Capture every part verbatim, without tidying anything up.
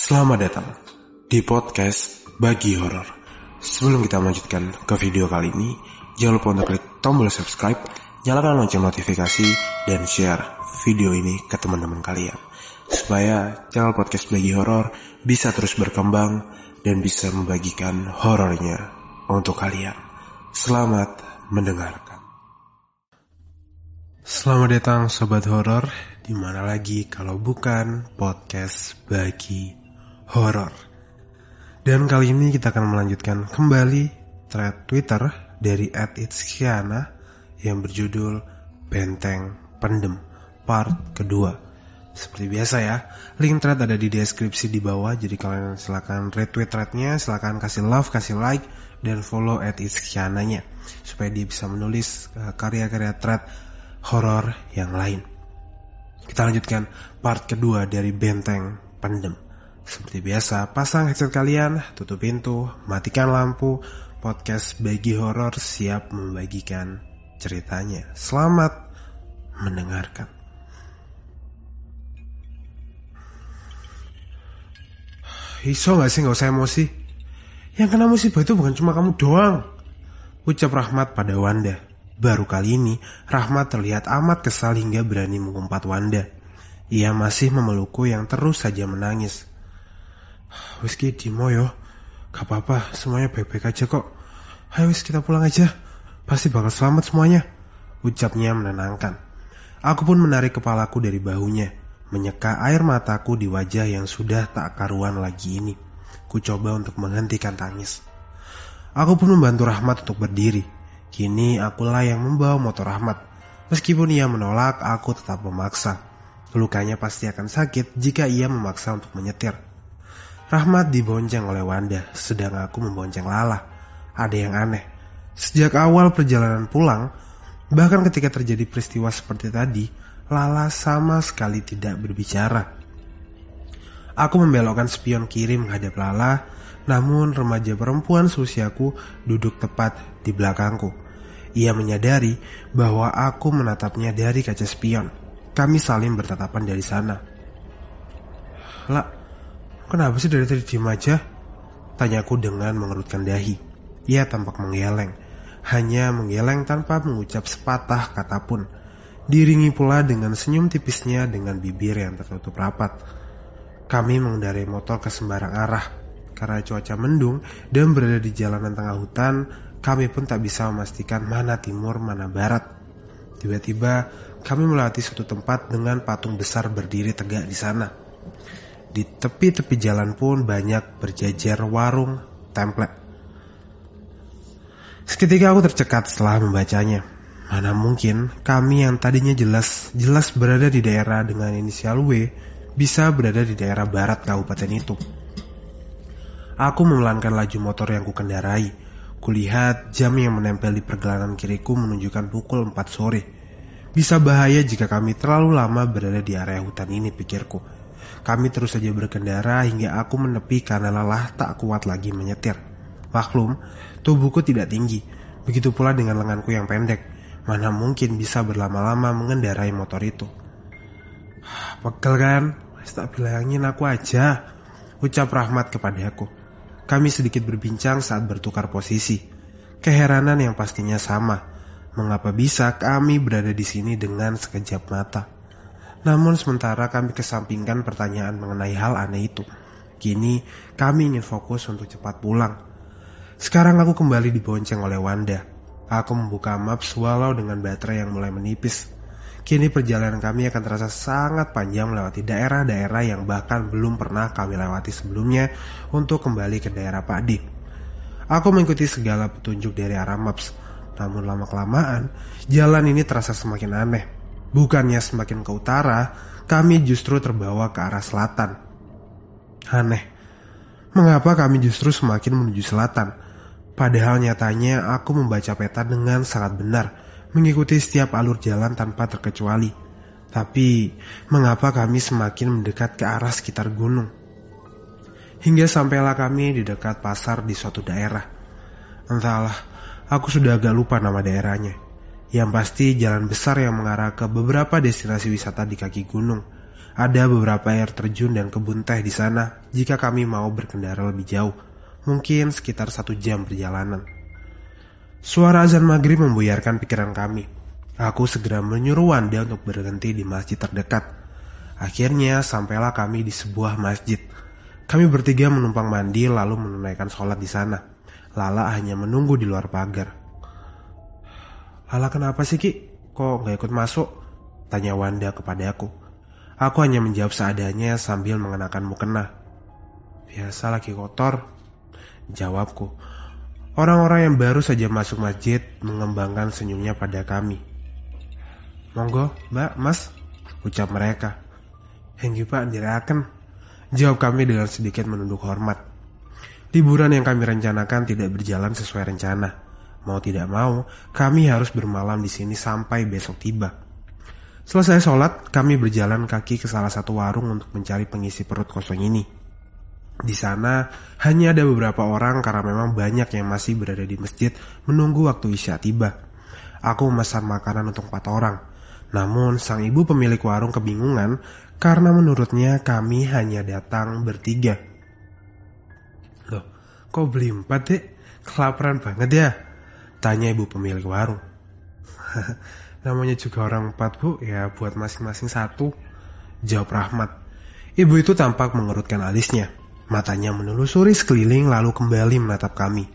Selamat datang di podcast Bagi Horor. Sebelum kita melanjutkan ke video kali ini, jangan lupa untuk klik tombol subscribe, nyalakan lonceng notifikasi, dan share video ini ke teman-teman kalian, supaya channel podcast Bagi Horor bisa terus berkembang dan bisa membagikan horornya untuk kalian. Selamat mendengarkan. Selamat datang Sobat Horor, dimana lagi kalau bukan podcast Bagi Horor. Dan kali ini kita akan melanjutkan kembali thread Twitter dari at itskiana yang berjudul Benteng Pendem part kedua. Seperti biasa ya, link thread ada di deskripsi di bawah, jadi kalian silakan retweet threadnya, silakan kasih love, kasih like, dan follow at itskiananya supaya dia bisa menulis uh, karya-karya thread horor yang lain. Kita lanjutkan part kedua dari Benteng Pendem. Seperti biasa, pasang headset kalian, tutup pintu, matikan lampu. Podcast Bagi Horor siap membagikan ceritanya. Selamat mendengarkan. Iso gak sih gak usah emosi? Yang kena musibah itu bukan cuma kamu doang, ucap Rahmat pada Wanda. Baru kali ini Rahmat terlihat amat kesal hingga berani mengumpat Wanda. Ia masih memelukku yang terus saja menangis. Wis ki Dimo yo, gak apa-apa, semuanya baik-baik aja kok. Ayo wis kita pulang aja, pasti bakal selamat semuanya, ucapnya menenangkan. Aku pun menarik kepalaku dari bahunya, menyeka air mataku di wajah yang sudah tak karuan lagi ini. Ku coba untuk menghentikan tangis. Aku pun membantu Rahmat untuk berdiri. Kini akulah yang membawa motor Rahmat. Meskipun ia menolak, aku tetap memaksa. Lukanya pasti akan sakit jika ia memaksa untuk menyetir. Rahmat dibonceng oleh Wanda, sedang aku membonceng Lala. Ada yang aneh. Sejak awal perjalanan pulang, bahkan ketika terjadi peristiwa seperti tadi, Lala sama sekali tidak berbicara. Aku membelokkan spion kiri menghadap Lala, namun remaja perempuan seusiaku duduk tepat di belakangku. Ia menyadari bahwa aku menatapnya dari kaca spion. Kami saling bertatapan dari sana. Lah, kenapa sih dari tadi diem aja? Tanyaku dengan mengerutkan dahi. Ia tampak menggeleng. Hanya menggeleng tanpa mengucap sepatah kata pun. Diiringi pula dengan senyum tipisnya dengan bibir yang tertutup rapat. Kami mengendarai motor ke sembarang arah. Karena cuaca mendung dan berada di jalanan tengah hutan, kami pun tak bisa memastikan mana timur, mana barat. Tiba-tiba kami melewati suatu tempat dengan patung besar berdiri tegak di sana. Di tepi-tepi jalan pun banyak berjajar warung template. Seketika aku tercekat setelah membacanya. Mana mungkin kami yang tadinya jelas-jelas berada di daerah dengan inisial W bisa berada di daerah barat kabupaten itu. Aku memelankan laju motor yang kukendarai. Kulihat jam yang menempel di pergelangan kiriku menunjukkan pukul empat sore. Bisa bahaya jika kami terlalu lama berada di area hutan ini, pikirku. Kami terus saja berkendara hingga aku menepi karena lelah tak kuat lagi menyetir. Maklum, tubuhku tidak tinggi. Begitu pula dengan lenganku yang pendek. Mana mungkin bisa berlama-lama mengendarai motor itu. Pegel kan? Tak bilangin aku aja, ucap Rahmat kepadaku. Kami sedikit berbincang saat bertukar posisi. Keheranan yang pastinya sama. Mengapa bisa kami berada di sini dengan sekejap mata? Namun sementara kami kesampingkan pertanyaan mengenai hal aneh itu. Kini kami ingin fokus untuk cepat pulang. Sekarang aku kembali dibonceng oleh Wanda. Aku membuka maps walau dengan baterai yang mulai menipis. Kini perjalanan kami akan terasa sangat panjang melewati daerah-daerah yang bahkan belum pernah kami lewati sebelumnya untuk kembali ke daerah Pak D. Aku mengikuti segala petunjuk dari arah maps. Namun lama-kelamaan jalan ini terasa semakin aneh. Bukannya semakin ke utara, kami justru terbawa ke arah selatan. Aneh, mengapa kami justru semakin menuju selatan? Padahal nyatanya aku membaca peta dengan sangat benar, mengikuti setiap alur jalan tanpa terkecuali. Tapi, mengapa kami semakin mendekat ke arah sekitar gunung? Hingga sampailah kami di dekat pasar di suatu daerah. Entahlah, aku sudah agak lupa nama daerahnya. Yang pasti jalan besar yang mengarah ke beberapa destinasi wisata di kaki gunung. Ada beberapa air terjun dan kebun teh di sana jika kami mau berkendara lebih jauh, mungkin sekitar satu jam perjalanan. Suara azan maghrib membuyarkan pikiran kami. Aku segera menyuruh Wanda untuk berhenti di masjid terdekat. Akhirnya sampailah kami di sebuah masjid. Kami bertiga menumpang mandi lalu menunaikan sholat di sana. Lala hanya menunggu di luar pagar. "Lala kenapa sih Ki? Kok gak ikut masuk?" tanya Wanda kepada aku. Aku hanya menjawab seadanya sambil mengenakan mukena. "Biasa lagi kotor," jawabku. Orang-orang yang baru saja masuk masjid mengembangkan senyumnya pada kami. "Monggo, Mbak, Mas," ucap mereka. "Henggi Pak, ndiraken," jawab kami dengan sedikit menunduk hormat. Liburan yang kami rencanakan tidak berjalan sesuai rencana. Mau tidak mau, kami harus bermalam di sini sampai besok tiba. Selesai sholat, kami berjalan kaki ke salah satu warung untuk mencari pengisi perut kosong ini. Di sana hanya ada beberapa orang karena memang banyak yang masih berada di masjid menunggu waktu isya tiba. Aku memesan makanan untuk empat orang. Namun sang ibu pemilik warung kebingungan karena menurutnya kami hanya datang bertiga. "Loh, kok beli empat dek? Kelaparan banget ya?" tanya ibu pemilik warung. "Namanya juga orang empat bu, ya buat masing-masing satu," jawab Rahmat. Ibu itu tampak mengerutkan alisnya. Matanya menelusuri sekeliling lalu kembali menatap kami.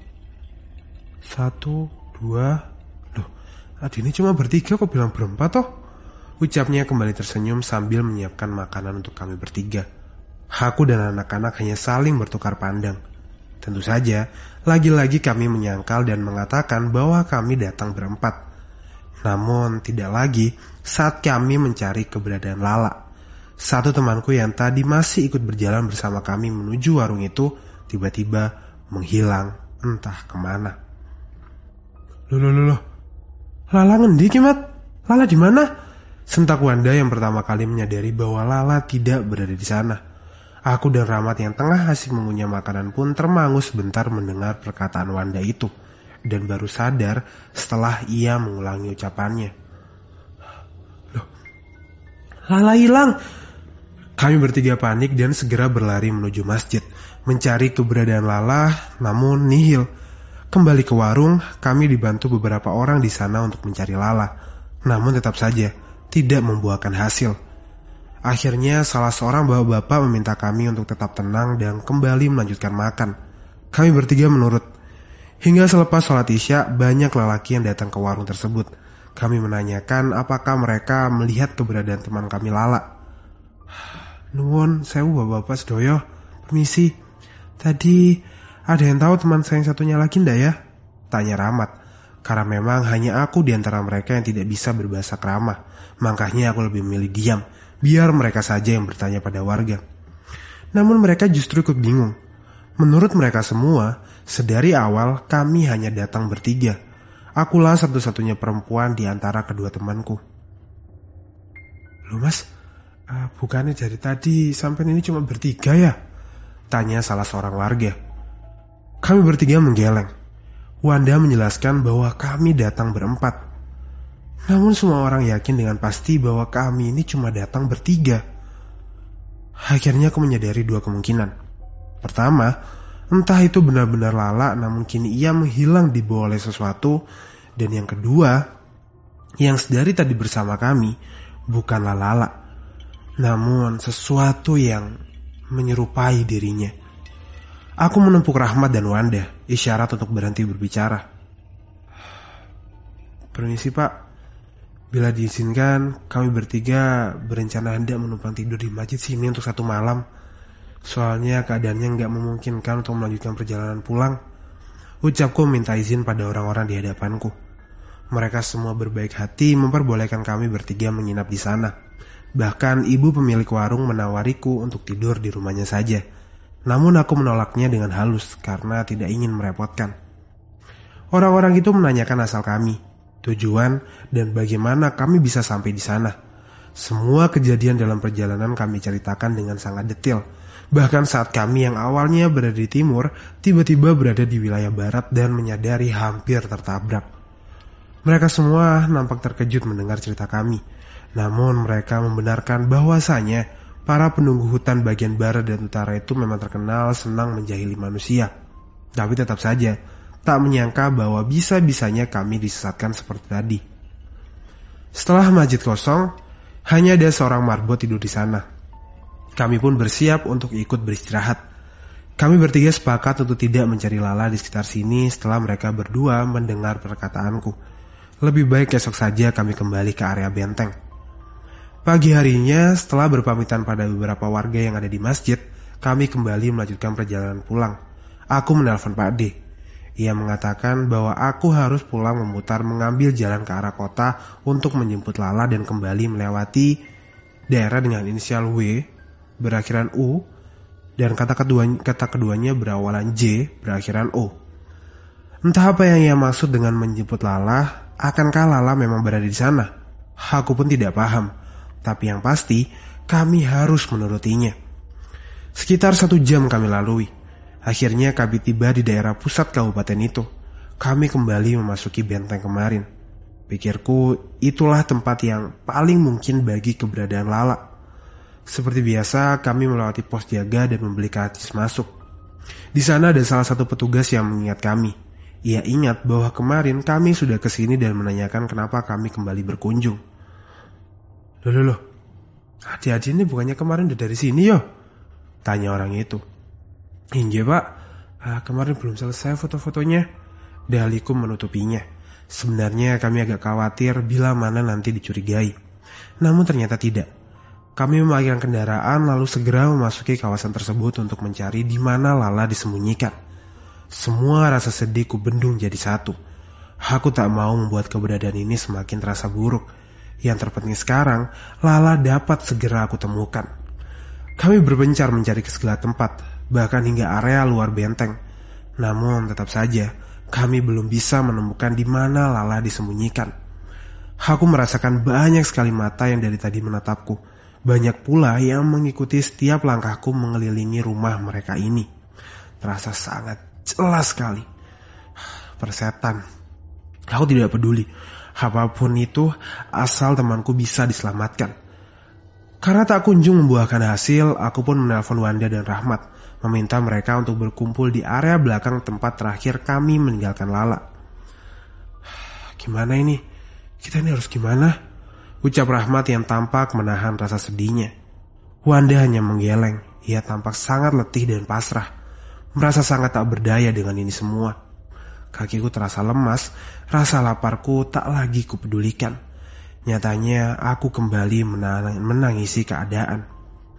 "Satu, dua, loh, Adi ini cuma bertiga kok bilang berempat toh?" ucapnya kembali tersenyum sambil menyiapkan makanan untuk kami bertiga. Aku dan anak-anak hanya saling bertukar pandang. Tentu saja, lagi-lagi kami menyangkal dan mengatakan bahwa kami datang berempat. Namun tidak lagi saat kami mencari keberadaan Lala. Satu temanku yang tadi masih ikut berjalan bersama kami menuju warung itu tiba-tiba menghilang entah kemana. "Loh, loh, loh, loh. Lala ngendi ki, Mat? Lala di mana?" sentak Wanda yang pertama kali menyadari bahwa Lala tidak berada di sana. Aku dan Rahmat yang tengah asik mengunyah makanan pun termangu sebentar mendengar perkataan Wanda itu, dan baru sadar setelah ia mengulangi ucapannya. "Loh, Lala hilang!" Kami bertiga panik dan segera berlari menuju masjid, mencari keberadaan Lala, namun nihil. Kembali ke warung, kami dibantu beberapa orang di sana untuk mencari Lala, namun tetap saja tidak membuahkan hasil. Akhirnya salah seorang bapak-bapak meminta kami untuk tetap tenang dan kembali melanjutkan makan. Kami bertiga menurut. Hingga selepas sholat isya, banyak lelaki yang datang ke warung tersebut. Kami menanyakan apakah mereka melihat keberadaan teman kami Lala. "Nuwun sewu bapak-bapak sedoyo, permisi. Tadi ada yang tahu teman saya yang satunya lagi ndak ya?" tanya Rahmat. Karena memang hanya aku di antara mereka yang tidak bisa berbahasa keramah, makanya aku lebih memilih diam, biar mereka saja yang bertanya pada warga. Namun mereka justru ikut bingung. Menurut mereka semua, sedari awal kami hanya datang bertiga. Akulah satu-satunya perempuan di antara kedua temanku. "Loh mas, uh, bukannya dari tadi sampai ini cuma bertiga ya?" tanya salah seorang warga. Kami bertiga menggeleng. Wanda menjelaskan bahwa kami datang berempat. Namun semua orang yakin dengan pasti bahwa kami ini cuma datang bertiga. Akhirnya aku menyadari dua kemungkinan. Pertama, entah itu benar-benar Lala namun kini ia menghilang dibawa oleh sesuatu. Dan yang kedua, yang sedari tadi bersama kami bukanlah Lala, namun sesuatu yang menyerupai dirinya. Aku menempuk Rahmat dan Wanda, isyarat untuk berhenti berbicara. "Permisi Pak, bila diizinkan kami bertiga berencana hendak menumpang tidur di masjid sini untuk satu malam. Soalnya keadaannya nggak memungkinkan untuk melanjutkan perjalanan pulang," ucapku minta izin pada orang-orang di hadapanku. Mereka semua berbaik hati memperbolehkan kami bertiga menginap di sana. Bahkan ibu pemilik warung menawariku untuk tidur di rumahnya saja. Namun aku menolaknya dengan halus karena tidak ingin merepotkan. Orang-orang itu menanyakan asal kami, tujuan, dan bagaimana kami bisa sampai di sana. Semua kejadian dalam perjalanan kami ceritakan dengan sangat detail. Bahkan saat kami yang awalnya berada di timur, tiba-tiba berada di wilayah barat dan menyadari hampir tertabrak. Mereka semua nampak terkejut mendengar cerita kami. Namun mereka membenarkan bahwasanya Para penunggu hutan bagian barat dan utara itu memang terkenal senang menjahili manusia. Tapi tetap saja, tak menyangka bahwa bisa-bisanya kami disesatkan seperti tadi. Setelah masjid kosong, hanya ada seorang marbot tidur di sana. Kami pun bersiap untuk ikut beristirahat. Kami bertiga sepakat untuk tidak mencari Lala di sekitar sini setelah mereka berdua mendengar perkataanku. Lebih baik esok saja kami kembali ke area benteng. Pagi harinya, setelah berpamitan pada beberapa warga yang ada di masjid, kami kembali melanjutkan perjalanan pulang. Aku menelpon Pak D. Ia mengatakan bahwa aku harus pulang memutar mengambil jalan ke arah kota untuk menjemput Lala dan kembali melewati daerah dengan inisial W berakhiran U dan kata keduanya, kata keduanya berawalan J berakhiran O. Entah apa yang ia maksud dengan menjemput Lala. Akankah Lala memang berada di sana? Aku pun tidak paham. Tapi yang pasti, kami harus menurutinya. Sekitar satu jam kami lalui. Akhirnya kami tiba di daerah pusat kabupaten itu. Kami kembali memasuki benteng kemarin. Pikirku, itulah tempat yang paling mungkin bagi keberadaan Lala. Seperti biasa, kami melewati pos jaga dan membeli karcis masuk. Di sana ada salah satu petugas yang mengingat kami. Ia ingat bahwa kemarin kami sudah kesini dan menanyakan kenapa kami kembali berkunjung. Loh, loh, loh. Adik-adik ini bukannya kemarin udah dari sini yo? Tanya orang itu. Iya pak, ah, kemarin belum selesai foto-fotonya. Daliku menutupinya. Sebenarnya kami agak khawatir bila mana nanti dicurigai. Namun ternyata tidak. Kami memarkirkan kendaraan lalu segera memasuki kawasan tersebut untuk mencari di mana Lala disembunyikan. Semua rasa sedih ku bendung jadi satu. Aku tak mau membuat keberadaan ini semakin terasa buruk. Yang terpenting sekarang, Lala dapat segera aku temukan. Kami berpencar mencari ke segala tempat, bahkan hingga area luar benteng. Namun tetap saja, kami belum bisa menemukan di mana Lala disembunyikan. Aku merasakan banyak sekali mata yang dari tadi menatapku. Banyak pula yang mengikuti setiap langkahku mengelilingi rumah mereka ini. Terasa sangat jelas sekali. Persetan. Aku tidak peduli. Apapun itu, asal temanku bisa diselamatkan. Karena tak kunjung membuahkan hasil, aku pun menelpon Wanda dan Rahmat, meminta mereka untuk berkumpul di area belakang tempat terakhir kami meninggalkan Lala. Gimana ini? Kita ini harus gimana? Ucap Rahmat yang tampak menahan rasa sedihnya. Wanda hanya menggeleng. Ia tampak sangat letih dan pasrah. Merasa sangat tak berdaya dengan ini semua. Kakiku terasa lemas, rasa laparku tak lagi kupedulikan. Nyatanya aku kembali menang- menangisi keadaan.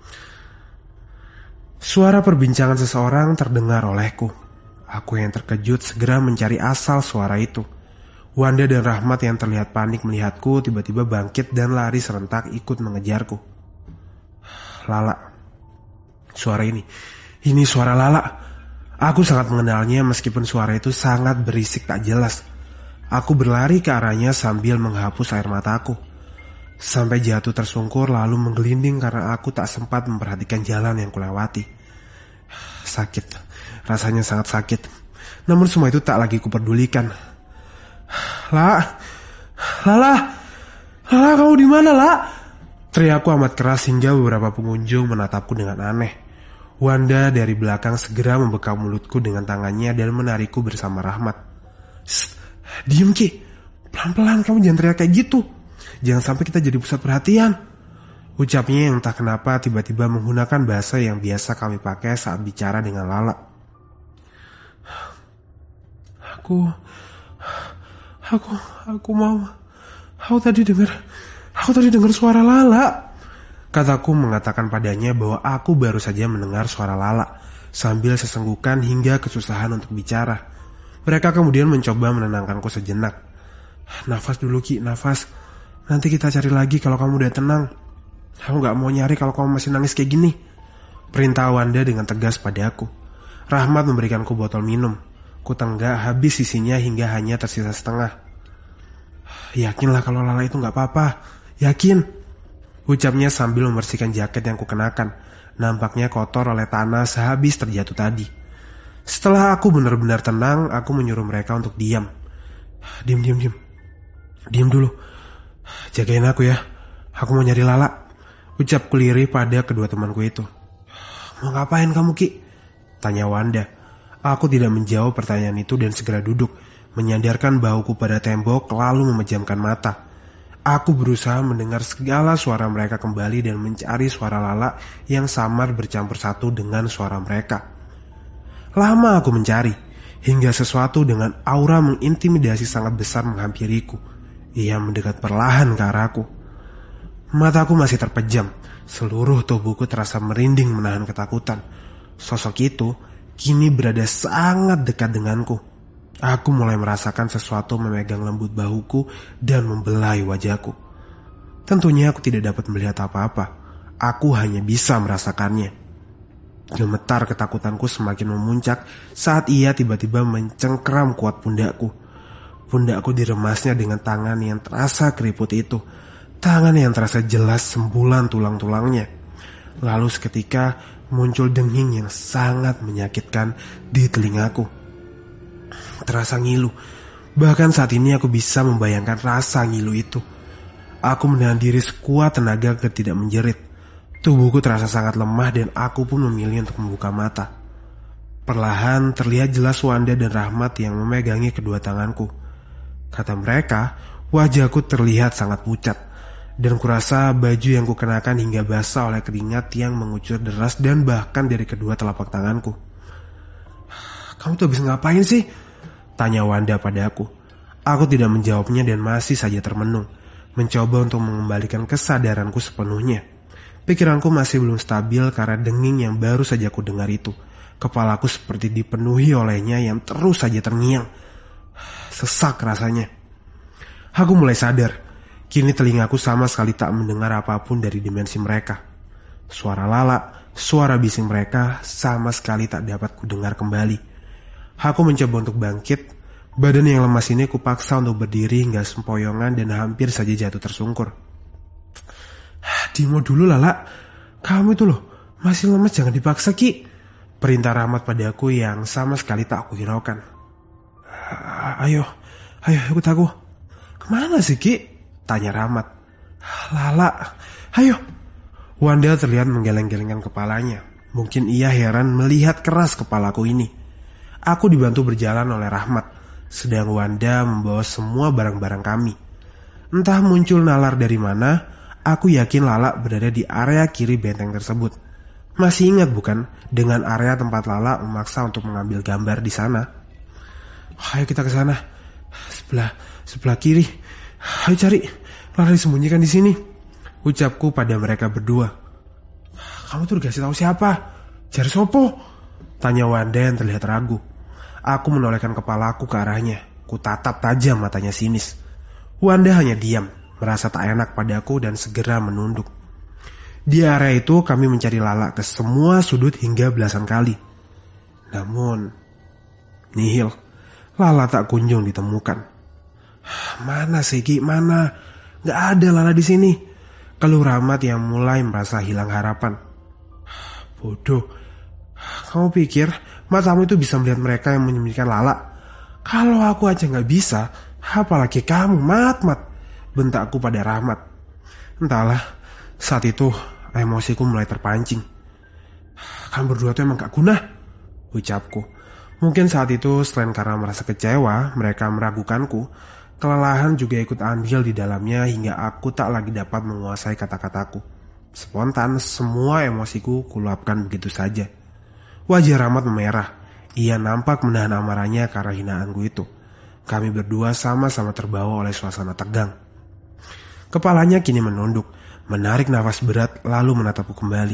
Suara perbincangan seseorang terdengar olehku. Aku yang terkejut segera mencari asal suara itu. Wanda dan Rahmat yang terlihat panik melihatku tiba-tiba bangkit dan lari serentak ikut mengejarku. Lala. Suara ini. Ini suara Lala. Aku sangat mengenalnya meskipun suara itu sangat berisik tak jelas. Aku berlari ke arahnya sambil menghapus air mataku. Sampai jatuh tersungkur lalu menggelinding karena aku tak sempat memperhatikan jalan yang kulewati. Sakit, rasanya sangat sakit. Namun semua itu tak lagi kuperdulikan. La, Lala, Lala kamu di mana La? Teriakku amat keras hingga beberapa pengunjung menatapku dengan aneh. Wanda dari belakang segera membekap mulutku dengan tangannya dan menarikku bersama Rahmat. Shh, diem Ki, pelan-pelan kamu jangan teriak kayak gitu. Jangan sampai kita jadi pusat perhatian. Ucapnya yang entah kenapa tiba-tiba menggunakan bahasa yang biasa kami pakai saat bicara dengan Lala. Aku, aku, aku mau, aku tadi dengar, aku tadi dengar suara Lala. Kataku mengatakan padanya bahwa aku baru saja mendengar suara Lala, sambil sesenggukan hingga kesusahan untuk bicara. Mereka kemudian mencoba menenangkanku sejenak. Nafas dulu Ki, nafas. Nanti kita cari lagi kalau kamu udah tenang. Aku gak mau nyari kalau kamu masih nangis kayak gini. Perintah Wanda dengan tegas padaku. Rahmat memberikanku botol minum. Ku tenggak habis isinya hingga hanya tersisa setengah. Yakinlah kalau Lala itu gak apa-apa. Yakin. Ucapnya sambil membersihkan jaket yang kukenakan. Nampaknya kotor oleh tanah sehabis terjatuh tadi. Setelah aku benar-benar tenang, aku menyuruh mereka untuk diam. Diam, diam, diam. Diam dulu. Jagain aku ya. Aku mau nyari Lala. Ucapku lirih pada kedua temanku itu. Mau ngapain kamu, Ki? Tanya Wanda. Aku tidak menjawab pertanyaan itu dan segera duduk, menyandarkan bahuku pada tembok lalu memejamkan mata. Aku berusaha mendengar segala suara mereka kembali dan mencari suara Lala yang samar bercampur satu dengan suara mereka. Lama aku mencari, hingga sesuatu dengan aura mengintimidasi sangat besar menghampiriku. Ia mendekat perlahan ke arahku. Mataku masih terpejam, seluruh tubuhku terasa merinding menahan ketakutan. Sosok itu kini berada sangat dekat denganku. Aku mulai merasakan sesuatu memegang lembut bahuku dan membelai wajahku. Tentunya aku tidak dapat melihat apa-apa. Aku hanya bisa merasakannya. Gemetar ketakutanku semakin memuncak saat ia tiba-tiba mencengkeram kuat pundakku. Pundakku diremasnya dengan tangan yang terasa keriput itu. Tangan yang terasa jelas sembulan tulang-tulangnya. Lalu seketika muncul denging yang sangat menyakitkan di telingaku. Terasa ngilu. Bahkan saat ini aku bisa membayangkan rasa ngilu itu. Aku menahan diri sekuat tenaga agar tidak menjerit. Tubuhku terasa sangat lemah dan aku pun memilih untuk membuka mata. Perlahan terlihat jelas Wanda dan Rahmat yang memegangi kedua tanganku. Kata mereka, wajahku terlihat sangat pucat. Dan kurasa baju yang kukenakan hingga basah oleh keringat yang mengucur deras dan bahkan dari kedua telapak tanganku. Kamu tuh habis ngapain sih? Tanya Wanda padaku. Aku tidak menjawabnya dan masih saja termenung, mencoba untuk mengembalikan kesadaranku sepenuhnya. Pikiranku masih belum stabil karena denging yang baru saja ku dengar itu. Kepalaku seperti dipenuhi olehnya yang terus saja terngiang. Sesak rasanya. Aku mulai sadar. Kini telingaku sama sekali tak mendengar apapun dari dimensi mereka. Suara Lala, suara bising mereka sama sekali tak dapat kudengar kembali. Aku mencoba untuk bangkit. Badan yang lemas ini kupaksa untuk berdiri hingga sempoyongan dan hampir saja jatuh tersungkur. Dimo dulu Lala. Kamu itu loh, masih lemas, jangan dipaksa Ki. Perintah Rahmat padaku yang sama sekali tak aku hiraukan. Ayo, ayo ikut aku. Kemana sih Ki? Tanya Rahmat. Lala, ayo. Wanda terlihat menggeleng-gelengkan kepalanya. Mungkin ia heran melihat keras kepalaku ini. Aku dibantu berjalan oleh Rahmat, sedang Wanda membawa semua barang-barang kami. Entah muncul nalar dari mana, aku yakin Lala berada di area kiri benteng tersebut. Masih ingat bukan dengan area tempat Lala memaksa untuk mengambil gambar di sana? Ayo kita ke sana. Sebelah sebelah kiri. Ayo cari. Lala disembunyikan di sini. Ucapku pada mereka berdua. Kamu tuh dikasih tahu siapa? Cari sopo? Tanya Wanda yang terlihat ragu. Aku menolehkan kepalaku ke arahnya. Ku tatap tajam matanya sinis. Wanda hanya diam, merasa tak enak padaku dan segera menunduk. Di area itu kami mencari Lala ke semua sudut hingga belasan kali. Namun, nihil. Lala tak kunjung ditemukan. Mana sih Ki? Mana? Gak ada Lala di sini. Keluh Rahmat yang mulai merasa hilang harapan. Bodoh. Kamu pikir matamu itu bisa melihat mereka yang menyembunyikan Lala? Kalau aku aja gak bisa, apalagi kamu, Mat-Mat. Bentakku pada Rahmat. Entahlah, saat itu emosiku mulai terpancing. Kamu berdua tuh emang gak guna, ucapku. Mungkin saat itu selain karena merasa kecewa, mereka meragukanku, kelelahan juga ikut andil di dalamnya hingga aku tak lagi dapat menguasai kata-kataku. Spontan semua emosiku kuluapkan begitu saja. Wajah Rahmat memerah. Ia nampak menahan amarahnya karena hinaanku itu. Kami berdua sama-sama terbawa oleh suasana tegang. Kepalanya kini menunduk, menarik nafas berat lalu menatapku kembali.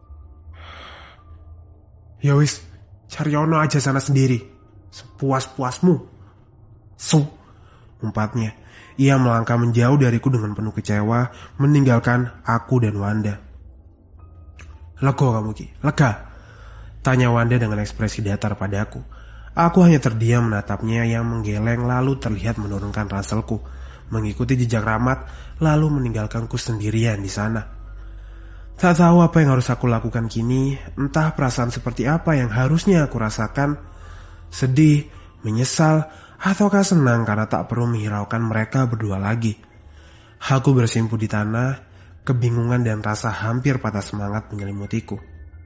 Ya wis, cari ono aja sana sendiri. Sepuas-puasmu. Su. Umpatnya, ia melangkah menjauh dariku dengan penuh kecewa, meninggalkan aku dan Wanda. Lega kamu Ki, lega? Tanya Wanda dengan ekspresi datar padaku. Aku hanya terdiam menatapnya yang menggeleng lalu terlihat menurunkan ranselku, mengikuti jejak Rahmat lalu meninggalkanku sendirian di sana. Tak tahu apa yang harus aku lakukan kini, entah perasaan seperti apa yang harusnya aku rasakan, sedih, menyesal, ataukah senang karena tak perlu menghiraukan mereka berdua lagi. Aku bersimpuh di tanah, Kebingungan dan rasa hampir patah semangat menyelimutiku.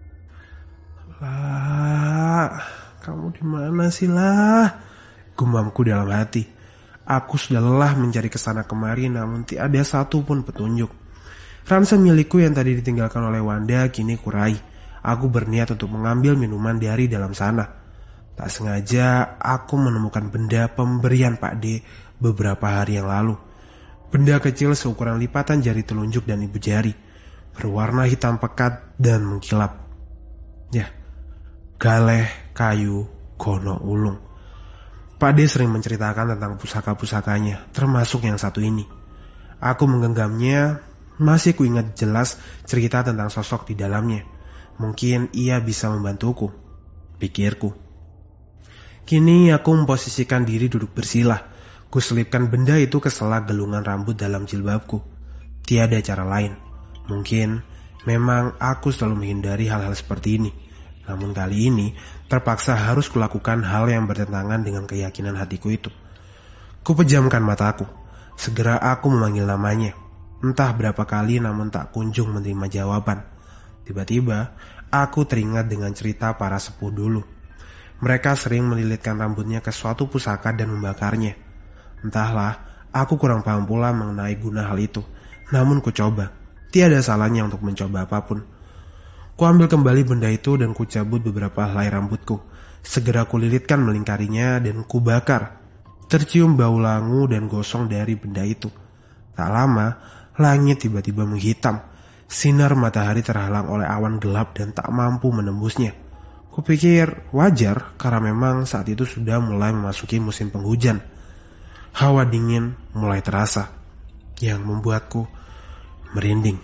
Lah, kamu di mana sih lah? Gumamku dalam hati. Aku sudah lelah mencari kesana kemari namun tiada satu pun petunjuk. Ransel milikku yang tadi ditinggalkan oleh Wanda kini kurai. Aku berniat untuk mengambil minuman dari dalam sana. Tak sengaja aku menemukan benda pemberian Pak D beberapa hari yang lalu. Benda kecil seukuran lipatan jari telunjuk dan ibu jari, berwarna hitam pekat dan mengkilap. Ya, galeh kayu Gono Ulung. Pak D sering menceritakan tentang pusaka-pusakanya, termasuk yang satu ini. Aku menggenggamnya, masih kuingat jelas cerita tentang sosok di dalamnya. Mungkin ia bisa membantuku, pikirku. Kini aku memposisikan diri duduk bersila. Kuselipkan benda itu ke sela gelungan rambut dalam jilbabku. Tiada cara lain. Mungkin memang aku selalu menghindari hal-hal seperti ini. Namun kali ini terpaksa harus kulakukan hal yang bertentangan dengan keyakinan hatiku itu. Kupejamkan mataku. Segera aku memanggil namanya. Entah berapa kali namun tak kunjung menerima jawaban. Tiba-tiba aku teringat dengan cerita para sepuh dulu. Mereka sering melilitkan rambutnya ke suatu pusaka dan membakarnya. Entahlah, aku kurang paham pula mengenai guna hal itu. Namun ku coba. Tiada salahnya untuk mencoba apapun. Ku ambil kembali benda itu dan ku cabut beberapa helai rambutku. Segera ku lilitkan melingkarinya dan ku bakar. Tercium bau langu dan gosong dari benda itu. Tak lama, langit tiba-tiba menghitam. Sinar matahari terhalang oleh awan gelap dan tak mampu menembusnya. Kupikir wajar karena memang saat itu sudah mulai memasuki musim penghujan. Hawa dingin mulai terasa yang membuatku merinding.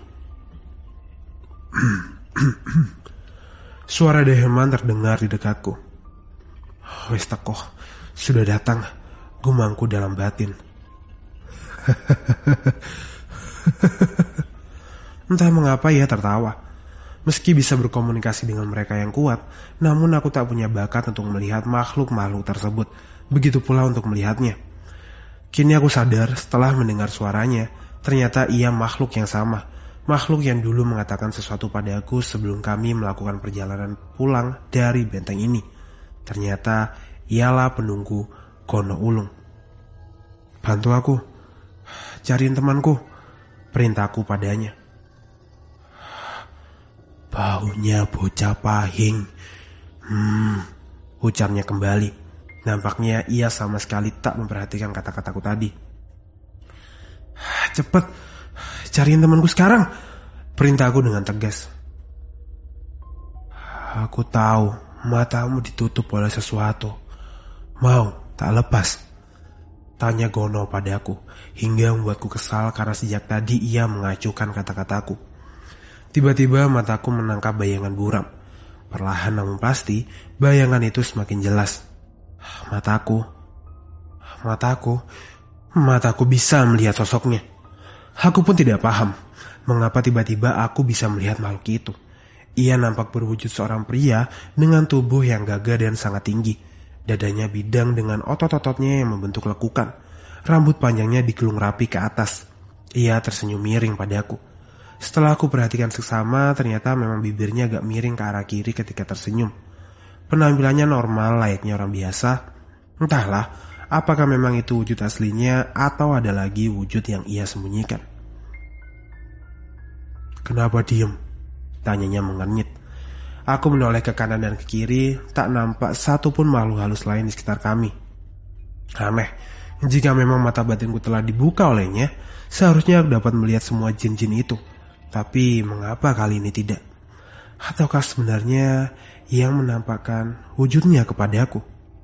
Suara Deheman terdengar di dekatku. Wes teko, sudah datang, gumamku dalam batin. Entah mengapa ia tertawa. Meski bisa berkomunikasi dengan mereka yang kuat, namun aku tak punya bakat untuk melihat makhluk-makhluk tersebut. Begitu pula untuk melihatnya. Kini aku sadar setelah mendengar suaranya, ternyata ia makhluk yang sama. Makhluk yang dulu mengatakan sesuatu padaku sebelum kami melakukan perjalanan pulang dari benteng ini. Ternyata ialah penunggu Gono Ulung. Bantu aku, cariin temanku, perintahku padanya. Baunya bocah pahing. Hmm, ucapnya kembali. Nampaknya ia sama sekali tak memperhatikan kata-kataku tadi. Cepet, cariin temanku sekarang, perintahku dengan tegas. Aku tahu matamu ditutup oleh sesuatu. Mau tak lepas? Tanya Gono padaku, hingga membuatku kesal karena sejak tadi ia mengacuhkan kata-kataku. Tiba-tiba mataku menangkap bayangan buram. Perlahan namun pasti, bayangan itu semakin jelas. Mataku, mataku, mataku bisa melihat sosoknya. Aku pun tidak paham mengapa tiba-tiba aku bisa melihat makhluk itu. Ia nampak berwujud seorang pria dengan tubuh yang gagah dan sangat tinggi. Dadanya bidang dengan otot-ototnya yang membentuk lekukan. Rambut panjangnya digelung rapi ke atas. Ia tersenyum miring padaku. Setelah aku perhatikan seksama, ternyata memang bibirnya agak miring ke arah kiri ketika tersenyum. Penampilannya normal layaknya orang biasa. Entahlah, apakah memang itu wujud aslinya atau ada lagi wujud yang ia sembunyikan. Kenapa diem? Tanyanya mengernyit. Aku menoleh ke kanan dan ke kiri, tak nampak satupun makhluk halus lain di sekitar kami. Aneh, jika memang mata batinku telah dibuka olehnya, seharusnya aku dapat melihat semua jin-jin itu. Tapi mengapa kali ini tidak? Ataukah sebenarnya yang menampakkan wujudnya kepadaku?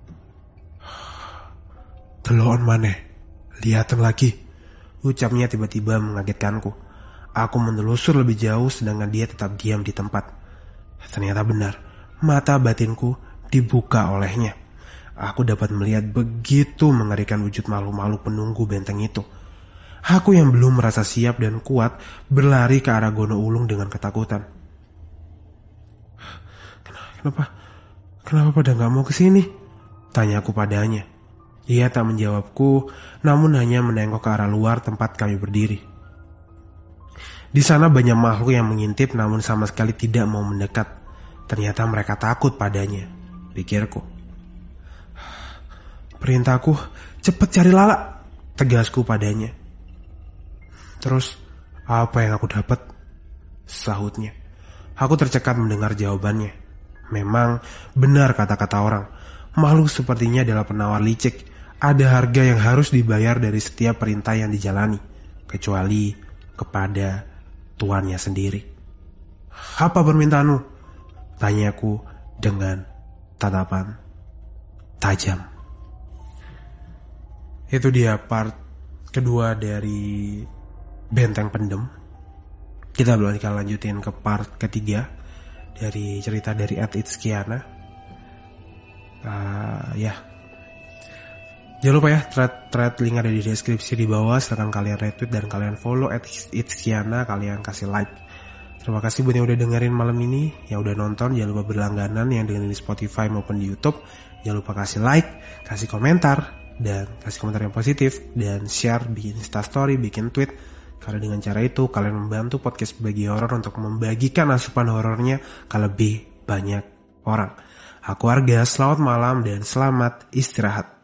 Teloon maneh, lihatan lagi, ucapnya tiba-tiba mengagetkanku. Aku menelusur lebih jauh sedangkan dia tetap diam di tempat. Ternyata benar, mata batinku dibuka olehnya. Aku dapat melihat begitu mengerikan wujud makhluk-makhluk penunggu benteng itu. Aku yang belum merasa siap dan kuat berlari ke arah Gono Ulung dengan ketakutan. Kenapa? Kenapa pada gak mau kesini? Tanyaku padanya. Ia tak menjawabku, namun hanya menengok ke arah luar tempat kami berdiri. Di sana banyak makhluk yang mengintip namun sama sekali tidak mau mendekat. Ternyata mereka takut padanya, pikirku. Perintahku, cepat cari Lala, tegasku padanya. Terus, apa yang aku dapat? Sahutnya. Aku tercekat mendengar jawabannya. Memang benar kata-kata orang. Makhluk sepertinya adalah penawar licik. Ada harga yang harus dibayar dari setiap perintah yang dijalani, kecuali kepada tuannya sendiri. Apa permintaanmu? Tanyaku dengan tatapan tajam. Itu dia part kedua dari Benteng Pendem. Kita bakal lanjutin ke part ketiga dari cerita dari At Itskiana. Uh, ya, jangan lupa ya, thread, thread link ada di deskripsi di bawah. Silahkan kalian retweet dan kalian follow At Itskiana, kalian kasih like. Terima kasih buat yang udah dengerin malam ini, yang udah nonton. Jangan lupa berlangganan yang dengerin di Spotify maupun di YouTube. Jangan lupa kasih like, kasih komentar, dan kasih komentar yang positif, dan share, bikin instastory, bikin tweet. Karena dengan cara itu kalian membantu podcast Bagi Horor untuk membagikan asupan horornya ke lebih banyak orang. Aku Arga, selamat malam dan selamat istirahat.